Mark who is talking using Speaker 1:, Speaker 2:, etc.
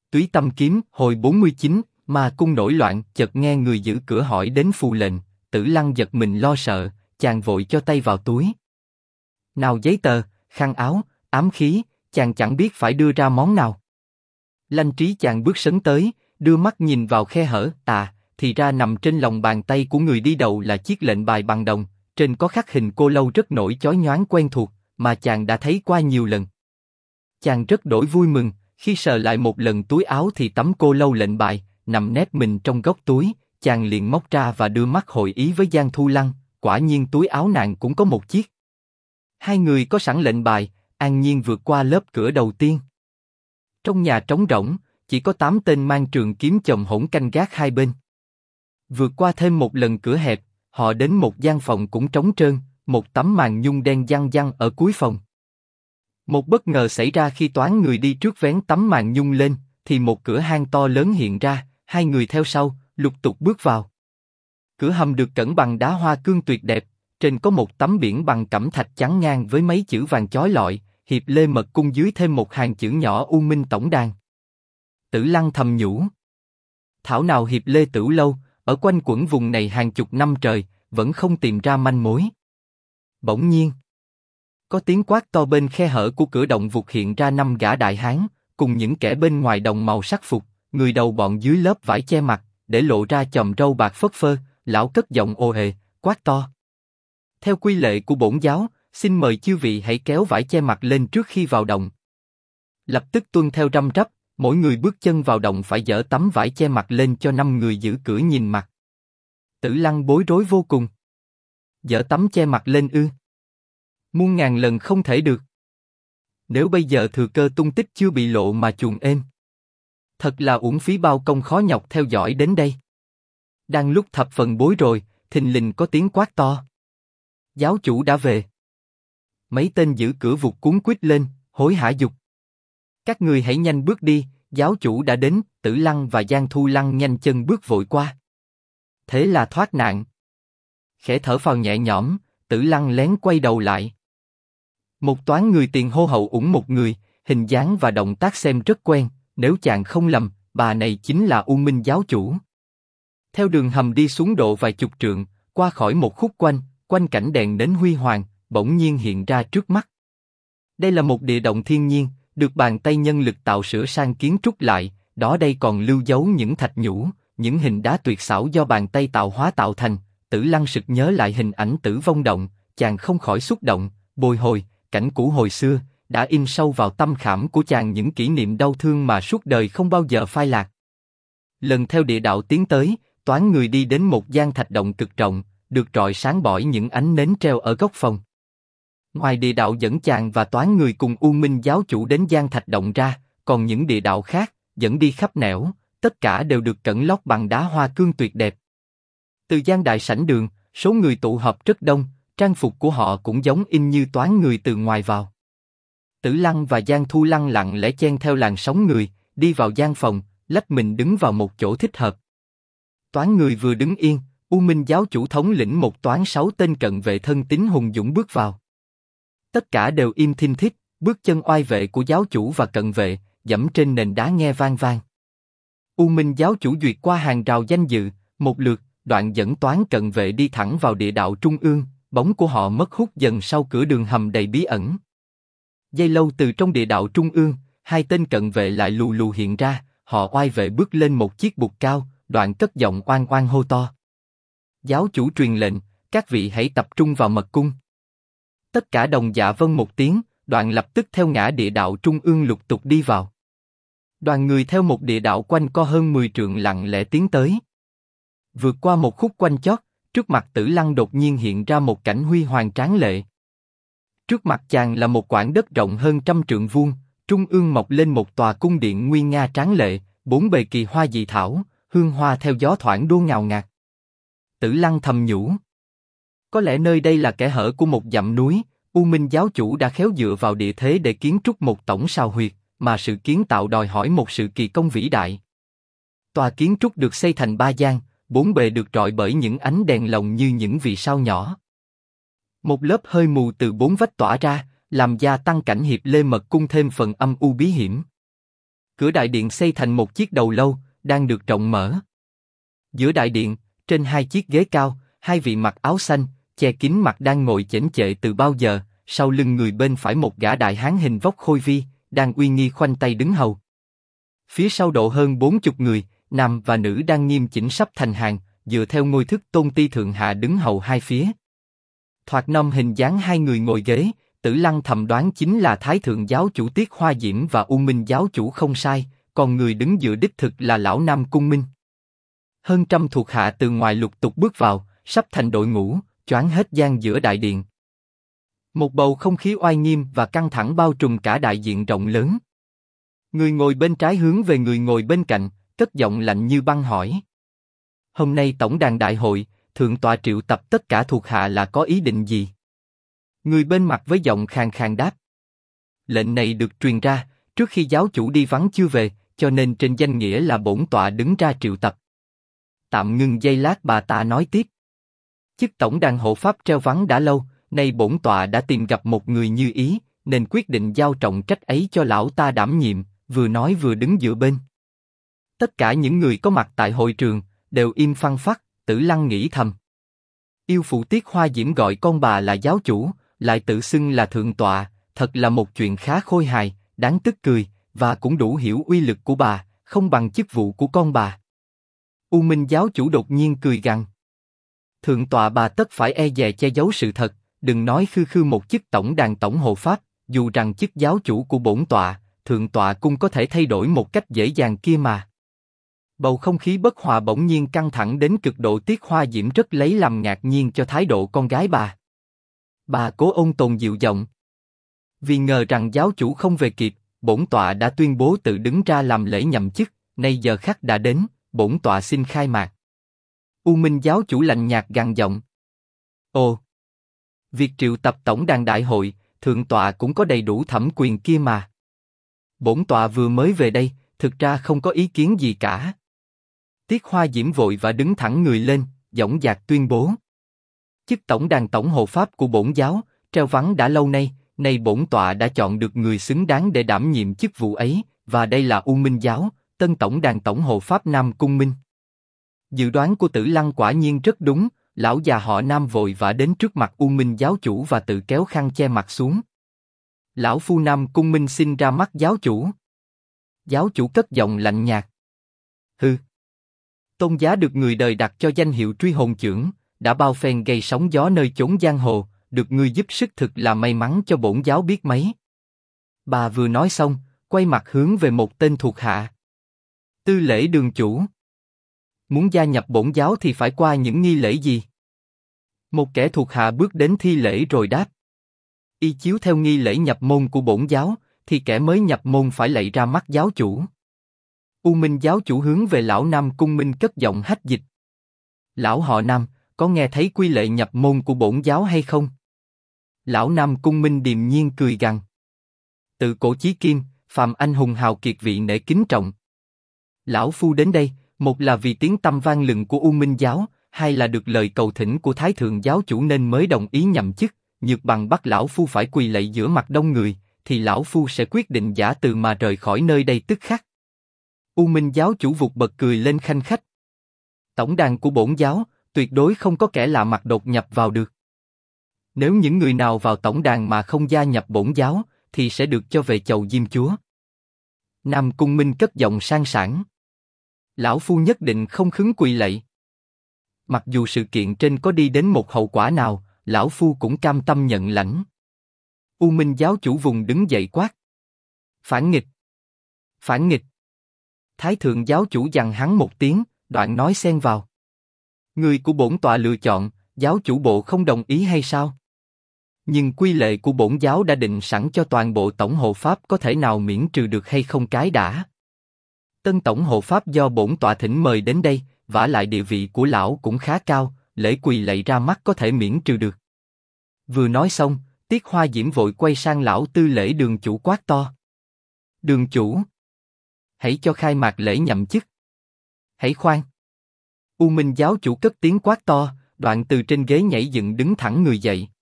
Speaker 1: Túy Tâm Kiếm, hồi 49, Ma Cung nổi loạn, chợt nghe người giữ cửa hỏi đến phù lệnh, Tử Lăng giật mình lo sợ, chàng vội cho tay vào túi. Nào giấy tờ, khăn áo, ám khí, chàng chẳng biết phải đưa ra món nào. Lanh Trí chàng bước sấn tới, đưa mắt nhìn vào khe hở, thì ra nằm trên lòng bàn tay của người đi đầu là chiếc lệnh bài bằng đồng, trên có khắc hình cô lâu rất nổi chói nhoáng quen thuộc, mà chàng đã thấy qua nhiều lần. Chàng rất đổi vui mừng, khi sờ lại một lần túi áo thì tấm cô lâu lệnh bài, nằm nép mình trong góc túi, chàng liền móc ra và đưa mắt hội ý với Giang Thu Lăng, quả nhiên túi áo nàng cũng có một chiếc. Hai người có sẵn lệnh bài, an nhiên vượt qua lớp cửa đầu tiên. Trong nhà trống rỗng, chỉ có 8 tên mang trường kiếm chồng hỗn canh gác hai bên. Vượt qua thêm một lần cửa hẹp, họ đến một gian phòng cũng trống trơn, một tấm màn nhung đen giăng giăng ở cuối phòng. Một bất ngờ xảy ra khi toán người đi trước vén tấm màn nhung lên, thì một cửa hang to lớn hiện ra, hai người theo sau, lục tục bước vào. Cửa hầm được cẩn bằng đá hoa cương tuyệt đẹp, trên có một tấm biển bằng cẩm thạch trắng ngang với mấy chữ vàng chói lọi, Hiệp Lê Mật Cung dưới thêm một hàng chữ nhỏ U Minh Tổng Đàn. Tử Lăng thầm nhủ. Thảo nào Hiệp Lê Tửu Lâu, ở quanh quẩn vùng này hàng chục năm trời, vẫn không tìm ra manh mối. Bỗng nhiên, có tiếng quát to bên khe hở của cửa động vụt hiện ra 5 gã đại hán, cùng những kẻ bên ngoài đồng màu sắc phục, người đầu bọn dưới lớp vải che mặt, để lộ ra chòm râu bạc phất phơ, lão cất giọng ồ ề, quát to. Theo quy lệ của bổn giáo, xin mời chư vị hãy kéo vải che mặt lên trước khi vào động. Lập tức tuân theo răm rắp, mỗi người bước chân vào động phải dỡ tấm vải che mặt lên cho 5 người giữ cửa nhìn mặt. Tử Lăng bối rối vô cùng. Dỡ tấm che mặt lên ư? Muôn ngàn lần không thể được. Nếu bây giờ thừa cơ tung tích chưa bị lộ mà chuồn êm, thật là uổng phí bao công khó nhọc theo dõi đến đây. Đang lúc thập phần bối rồi, thình lình có tiếng quát to. Giáo chủ đã về. Mấy tên giữ cửa vụt cuống quýt lên, hối hả dục. Các người hãy nhanh bước đi, giáo chủ đã đến. Tử Lăng và Giang Thu Lăng nhanh chân bước vội qua. Thế là thoát nạn. Khẽ thở phào nhẹ nhõm, Tử Lăng lén quay đầu lại. Một toán người tiền hô hậu ủng một người, hình dáng và động tác xem rất quen, nếu chàng không lầm, bà này chính là U Minh giáo chủ. Theo đường hầm đi xuống độ vài chục trượng, qua khỏi một khúc quanh cảnh đèn đến huy hoàng, bỗng nhiên hiện ra trước mắt. Đây là một địa động thiên nhiên, được bàn tay nhân lực tạo sửa sang kiến trúc lại, đó đây còn lưu dấu những thạch nhũ, những hình đá tuyệt xảo do bàn tay tạo hóa tạo thành. Tử Lăng sực nhớ lại hình ảnh Tử Vong Động, chàng không khỏi xúc động, bồi hồi, cảnh cũ hồi xưa, đã in sâu vào tâm khảm của chàng những kỷ niệm đau thương mà suốt đời không bao giờ phai lạc. Lần theo địa đạo tiến tới, toán người đi đến một gian thạch động cực rộng, được rọi sáng bỏi những ánh nến treo ở góc phòng. Ngoài địa đạo dẫn chàng và toán người cùng U Minh giáo chủ đến gian thạch động ra, còn những địa đạo khác, dẫn đi khắp nẻo, tất cả đều được cẩn lót bằng đá hoa cương tuyệt đẹp. Từ gian đại sảnh đường, số người tụ họp rất đông, trang phục của họ cũng giống in như toán người từ ngoài vào. Tử Lăng và Giang Thu Lăng lặng lẽ chen theo làn sóng người, đi vào gian phòng, lách mình đứng vào một chỗ thích hợp. Toán người vừa đứng yên, U Minh giáo chủ thống lĩnh một toán 6 tên cận vệ thân tín hùng dũng bước vào. Tất cả đều im thinh thít, bước chân oai vệ của giáo chủ và cận vệ, dẫm trên nền đá nghe vang vang. U Minh giáo chủ duyệt qua hàng rào danh dự, một lượt, đoạn dẫn toán cận vệ đi thẳng vào địa đạo trung ương, bóng của họ mất hút dần sau cửa đường hầm đầy bí ẩn. Giây lâu từ trong địa đạo trung ương, hai tên cận vệ lại lù lù hiện ra, họ oai vệ bước lên một chiếc bục cao, đoạn cất giọng oang oang hô to. Giáo chủ truyền lệnh, các vị hãy tập trung vào mật cung. Tất cả đồng dạ vâng một tiếng, đoạn lập tức theo ngã địa đạo trung ương lục tục đi vào. Đoàn người theo một địa đạo quanh co hơn 10 trượng lặng lẽ tiến tới. Vượt qua một khúc quanh chót, trước mặt Tử Lăng đột nhiên hiện ra một cảnh huy hoàng tráng lệ. Trước mặt chàng là một quảng đất rộng hơn 100 trượng vuông, trung ương mọc lên một tòa cung điện nguy nga tráng lệ, bốn bề kỳ hoa dị thảo, hương hoa theo gió thoảng đua ngào ngạt. Tử Lăng thầm nhủ. Có lẽ nơi đây là kẽ hở của một dặm núi, U Minh giáo chủ đã khéo dựa vào địa thế để kiến trúc một tổng sao huyệt, mà sự kiến tạo đòi hỏi một sự kỳ công vĩ đại. Tòa kiến trúc được xây thành 3 gian, bốn bề được rọi bởi những ánh đèn lồng như những vì sao nhỏ. Một lớp hơi mù từ bốn vách tỏa ra, làm gia tăng cảnh Hiệp Lê Mật Cung thêm phần âm u bí hiểm. Cửa đại điện xây thành một chiếc đầu lâu, đang được rộng mở. Giữa đại điện, trên hai chiếc ghế cao, hai vị mặc áo xanh, che kín mặt đang ngồi chễnh chệ từ bao giờ. Sau lưng người bên phải một gã đại hán hình vóc khôi vi, đang uy nghi khoanh tay đứng hầu. Phía sau độ hơn 40 người, nam và nữ đang nghiêm chỉnh sắp thành hàng, dựa theo ngôi thức tôn ti thượng hạ đứng hầu hai phía. Thoạt năm hình dáng hai người ngồi ghế, Tử Lăng thầm đoán chính là Thái thượng giáo chủ Tiết Hoa Diễm và U Minh giáo chủ không sai, còn người đứng giữa đích thực là lão Nam Cung Minh. Hơn trăm thuộc hạ từ ngoài lục tục bước vào, sắp thành đội ngũ, choáng hết gian giữa đại điện. Một bầu không khí oai nghiêm và căng thẳng bao trùm cả đại diện rộng lớn. Người ngồi bên trái hướng về người ngồi bên cạnh, cất giọng lạnh như băng hỏi: hôm nay tổng đàn đại hội, thượng tọa triệu tập tất cả thuộc hạ là có ý định gì? Người bên mặt với giọng khàn khàn đáp: lệnh này được truyền ra trước khi giáo chủ đi vắng chưa về, cho nên trên danh nghĩa là bổn tọa đứng ra triệu tập. Tạm ngừng giây lát, bà ta nói tiếp: chức tổng đàn hộ pháp treo vắng đã lâu, nay bổn tọa đã tìm gặp một người như ý, nên quyết định giao trọng trách ấy cho lão ta đảm nhiệm. Vừa nói vừa đứng giữa bên. Tất cả những người có mặt tại hội trường đều im phăng phắc. Tử Lăng nghĩ thầm: yêu phụ Tiết Hoa Diễm gọi con bà là giáo chủ, lại tự xưng là thượng tọa, thật là một chuyện khá khôi hài, đáng tức cười, và cũng đủ hiểu uy lực của bà, không bằng chức vụ của con bà. U Minh giáo chủ đột nhiên cười gằn: thượng tọa bà tất phải e dè che giấu sự thật, đừng nói khư khư một chức tổng đàn tổng hộ pháp, dù rằng chức giáo chủ của bổn tọa, thượng tọa cũng có thể thay đổi một cách dễ dàng kia mà. Bầu không khí bất hòa bỗng nhiên căng thẳng đến cực độ. Tiết Hoa Diễm rất lấy làm ngạc nhiên cho thái độ con gái bà. Bà cố ôn tồn dịu giọng: vì ngờ rằng giáo chủ không về kịp, bổn tọa đã tuyên bố tự đứng ra làm lễ nhậm chức, nay giờ khắc đã đến, bổn tọa xin khai mạc. U Minh giáo chủ lạnh nhạt gằn giọng: ồ, việc triệu tập tổng đàn đại hội, thượng tọa cũng có đầy đủ thẩm quyền kia mà. Bổn tọa vừa mới về đây, thực ra không có ý kiến gì cả. Tiết Hoa Diễm vội và đứng thẳng người lên, dõng dạc tuyên bố: chức tổng đàn tổng hộ pháp của bổn giáo treo vắng đã lâu nay, nay bổn tọa đã chọn được người xứng đáng để đảm nhiệm chức vụ ấy, và đây là U Minh giáo tân tổng đàn tổng hộ pháp Nam Cung Minh. Dự đoán của Tử Lăng quả nhiên rất đúng. Lão già họ Nam vội vã đến trước mặt U Minh giáo chủ và tự kéo khăn che mặt xuống. Lão phu Nam Cung Minh xin ra mắt giáo chủ. Giáo chủ cất giọng lạnh nhạt: hừ. Tôn giá được người đời đặt cho danh hiệu truy hồn chưởng, đã bao phen gây sóng gió nơi chốn giang hồ, được ngươi giúp sức thực là may mắn cho bổn giáo biết mấy. Bà vừa nói xong, quay mặt hướng về một tên thuộc hạ: Tư lễ đường chủ. Muốn gia nhập bổn giáo thì phải qua những nghi lễ gì? Một kẻ thuộc hạ bước đến thi lễ rồi đáp: y chiếu theo nghi lễ nhập môn của bổn giáo, thì kẻ mới nhập môn phải lạy ra mắt giáo chủ. U Minh giáo chủ hướng về lão Nam Cung Minh cất giọng hách dịch: lão họ Nam, có nghe thấy quy lệ nhập môn của bổn giáo hay không? Lão Nam Cung Minh điềm nhiên cười gằn: tự cổ chí kim, phàm anh hùng hào kiệt vị nể kính trọng. Lão phu đến đây, một là vì tiếng tăm vang lừng của U Minh giáo, hai là được lời cầu thỉnh của Thái thượng giáo chủ nên mới đồng ý nhậm chức. Nhược bằng bắt lão phu phải quỳ lạy giữa mặt đông người, thì lão phu sẽ quyết định giả từ mà rời khỏi nơi đây tức khắc. U Minh giáo chủ vụt bật cười lên khanh khách: tổng đàn của bổn giáo, tuyệt đối không có kẻ lạ mặt đột nhập vào được. Nếu những người nào vào tổng đàn mà không gia nhập bổn giáo, thì sẽ được cho về chầu Diêm chúa. Nam Cung Minh cất giọng sang sảng: lão phu nhất định không khứng quỳ lạy. Mặc dù sự kiện trên có đi đến một hậu quả nào, lão phu cũng cam tâm nhận lãnh. U Minh giáo chủ vùng đứng dậy quát: phản nghịch! Phản nghịch! Thái thượng giáo chủ dằn hắn một tiếng, đoạn nói xen vào: người của bổn tọa lựa chọn, giáo chủ bộ không đồng ý hay sao? Nhưng quy lệ của bổn giáo đã định sẵn cho toàn bộ tổng hộ pháp, có thể nào miễn trừ được hay không cái đã? Tân tổng hộ pháp do bổn tọa thỉnh mời đến đây, vả lại địa vị của lão cũng khá cao, lễ quỳ lạy ra mắt có thể miễn trừ được. Vừa nói xong, Tiết Hoa Diễm vội quay sang lão Tư lễ đường chủ quát to: đường chủ, hãy cho khai mạc lễ nhậm chức. Hãy khoan! U Minh giáo chủ cất tiếng quát to, đoạn từ trên ghế nhảy dựng đứng thẳng người dậy.